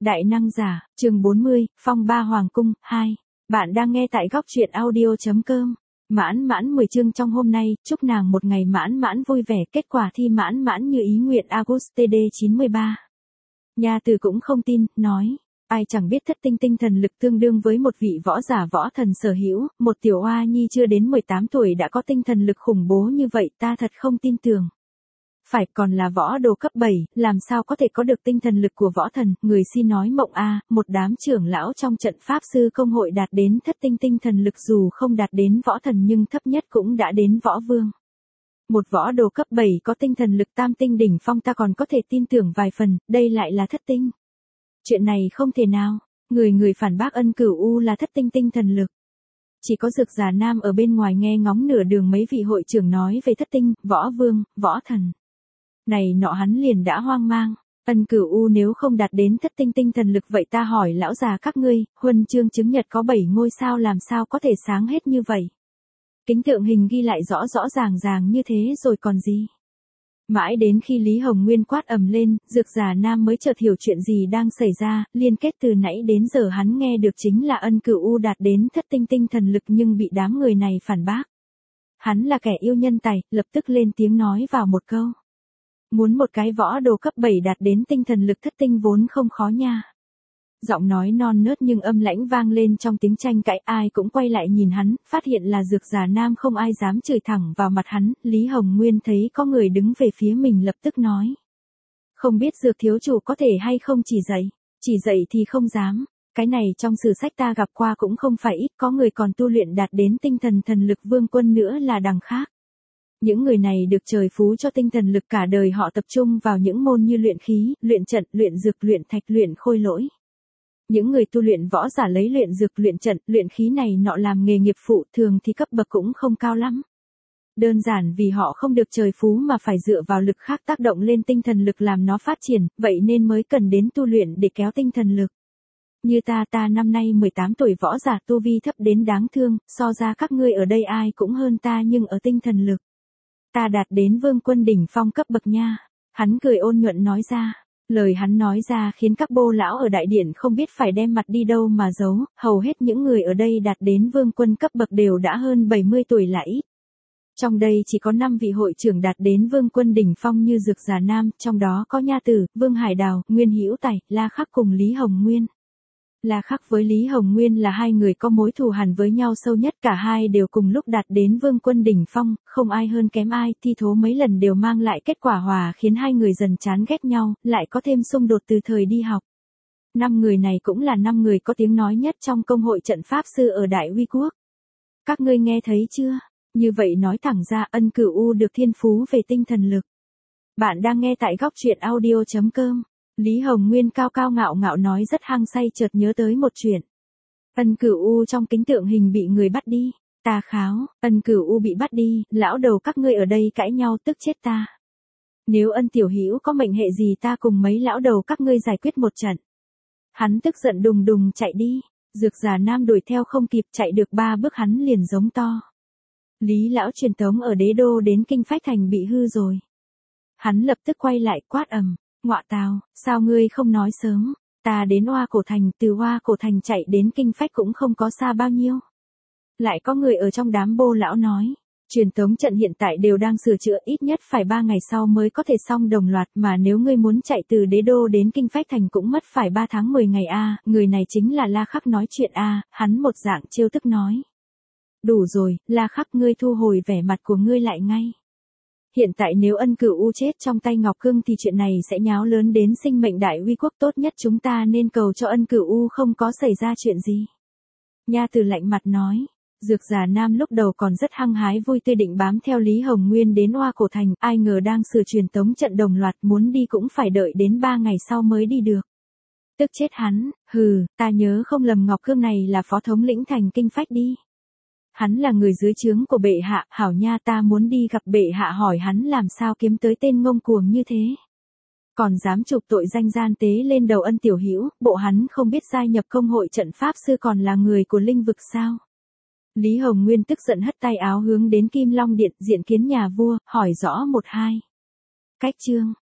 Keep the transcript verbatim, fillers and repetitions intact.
Đại năng giả, chương bốn mươi, Phong ba Hoàng cung, hai. Bạn đang nghe tại góc truyện audio.com. Mãn mãn mười chương trong hôm nay, chúc nàng một ngày mãn mãn vui vẻ, kết quả thi mãn mãn như ý nguyện Auguste D chín mươi ba. Nhà Từ cũng không tin, nói, ai chẳng biết thất tinh tinh thần lực tương đương với một vị võ giả võ thần sở hữu, một tiểu oa nhi chưa đến mười tám tuổi đã có tinh thần lực khủng bố như vậy, ta thật không tin tưởng. Phải, còn là võ đồ cấp bảy, làm sao có thể có được tinh thần lực của võ thần, người si nói mộng a, một đám trưởng lão trong trận pháp sư công hội đạt đến thất tinh tinh thần lực dù không đạt đến võ thần nhưng thấp nhất cũng đã đến võ vương. Một võ đồ cấp bảy có tinh thần lực tam tinh đỉnh phong ta còn có thể tin tưởng vài phần, đây lại là thất tinh. Chuyện này không thể nào, người người phản bác Ân Cửu U là thất tinh tinh thần lực. Chỉ có Dược Già Nam ở bên ngoài nghe ngóng nửa đường mấy vị hội trưởng nói về thất tinh, võ vương, võ thần. Này nọ hắn liền đã hoang mang, Ân Cửu U nếu không đạt đến thất tinh tinh thần lực vậy ta hỏi lão già các ngươi, huân chương chứng nhật có bảy ngôi sao làm sao có thể sáng hết như vậy. Kính tượng hình ghi lại rõ rõ ràng ràng như thế rồi còn gì. Mãi đến khi Lý Hồng Nguyên quát ầm lên, Dược Già Nam mới chợt hiểu chuyện gì đang xảy ra, liên kết từ nãy đến giờ hắn nghe được chính là Ân Cửu U đạt đến thất tinh tinh thần lực nhưng bị đám người này phản bác. Hắn là kẻ yêu nhân tài, lập tức lên tiếng nói vào một câu. Muốn một cái võ đồ cấp bảy đạt đến tinh thần lực thất tinh vốn không khó nha. Giọng nói non nớt nhưng âm lãnh vang lên trong tiếng tranh cãi, ai cũng quay lại nhìn hắn, phát hiện là Dược Già Nam không ai dám chửi thẳng vào mặt hắn, Lý Hồng Nguyên thấy có người đứng về phía mình lập tức nói. Không biết Dược thiếu chủ có thể hay không chỉ dạy, chỉ dạy thì không dám, cái này trong sử sách ta gặp qua cũng không phải ít, có người còn tu luyện đạt đến tinh thần thần lực vương quân nữa là đằng khác. Những người này được trời phú cho tinh thần lực cả đời họ tập trung vào những môn như luyện khí, luyện trận, luyện dược, luyện thạch, luyện khôi lỗi. Những người tu luyện võ giả lấy luyện dược, luyện trận, luyện khí này nọ làm nghề nghiệp phụ thường thì cấp bậc cũng không cao lắm. Đơn giản vì họ không được trời phú mà phải dựa vào lực khác tác động lên tinh thần lực làm nó phát triển, vậy nên mới cần đến tu luyện để kéo tinh thần lực. Như ta ta năm nay mười tám tuổi võ giả tu vi thấp đến đáng thương, so ra các ngươi ở đây ai cũng hơn ta nhưng ở tinh thần lực. Ta đạt đến vương quân đỉnh phong cấp bậc nha. Hắn cười ôn nhuận nói ra. Lời hắn nói ra khiến các bô lão ở đại điện không biết phải đem mặt đi đâu mà giấu, hầu hết những người ở đây đạt đến vương quân cấp bậc đều đã hơn bảy mươi tuổi là ít. Trong đây chỉ có năm vị hội trưởng đạt đến vương quân đỉnh phong như Dược Già Nam, trong đó có Nha Tử, Vương Hải Đào, Nguyên Hữu Tài, La Khắc cùng Lý Hồng Nguyên. La Khắc với Lý Hồng Nguyên là hai người có mối thù hằn với nhau sâu nhất, cả hai đều cùng lúc đạt đến vương quân đỉnh phong, không ai hơn kém ai, thi thố mấy lần đều mang lại kết quả hòa khiến hai người dần chán ghét nhau, lại có thêm xung đột từ thời đi học. Năm người này cũng là năm người có tiếng nói nhất trong công hội trận pháp sư ở Đại Uy Quốc. Các ngươi nghe thấy chưa? Như vậy nói thẳng ra Ân Cửu U được thiên phú về tinh thần lực. Bạn đang nghe tại góc truyện audio.com. Lý Hồng Nguyên cao cao ngạo ngạo nói rất hăng say chợt nhớ tới một chuyện. Ân Cửu U trong kính tượng hình bị người bắt đi. Ta kháo, Ân Cửu U bị bắt đi, lão đầu các ngươi ở đây cãi nhau tức chết ta. Nếu Ân tiểu hữu có mệnh hệ gì ta cùng mấy lão đầu các ngươi giải quyết một trận. Hắn tức giận đùng đùng chạy đi, Dược Già Nam đuổi theo không kịp, chạy được ba bước hắn liền giống to. Lý lão truyền tống ở đế đô đến Kinh Phách Thành bị hư rồi. Hắn lập tức quay lại quát ầm. Ngọa tào, sao ngươi không nói sớm, ta đến Oa Cổ Thành, từ Oa Cổ Thành chạy đến Kinh Phách cũng không có xa bao nhiêu. Lại có người ở trong đám bô lão nói, truyền tống trận hiện tại đều đang sửa chữa, ít nhất phải ba ngày sau mới có thể xong đồng loạt, mà nếu ngươi muốn chạy từ đế đô đến Kinh Phách Thành cũng mất phải ba tháng mười ngày a, người này chính là La Khắc nói chuyện a, hắn một dạng trêu tức nói. Đủ rồi, La Khắc ngươi thu hồi vẻ mặt của ngươi lại ngay. Hiện tại nếu Ân Cửu U chết trong tay Ngọc Cương thì chuyện này sẽ nháo lớn đến sinh mệnh Đại Uy Quốc, tốt nhất chúng ta nên cầu cho Ân Cửu U không có xảy ra chuyện gì. Nha Từ lạnh mặt nói, Dược Già Nam lúc đầu còn rất hăng hái vui tươi định bám theo Lý Hồng Nguyên đến Oa Cổ Thành, ai ngờ đang sửa truyền tống trận đồng loạt muốn đi cũng phải đợi đến ba ngày sau mới đi được. Tức chết hắn, hừ, ta nhớ không lầm Ngọc Cương này là phó thống lĩnh thành Kinh Phách đi. Hắn là người dưới trướng của bệ hạ, hảo nha ta muốn đi gặp bệ hạ hỏi hắn làm sao kiếm tới tên ngông cuồng như thế. Còn dám chụp tội danh gian tế lên đầu Ân tiểu hữu, bộ hắn không biết gia nhập công hội trận pháp sư còn là người của linh vực sao. Lý Hồng Nguyên tức giận hất tay áo hướng đến Kim Long Điện diện kiến nhà vua, hỏi rõ một hai. Cách chương,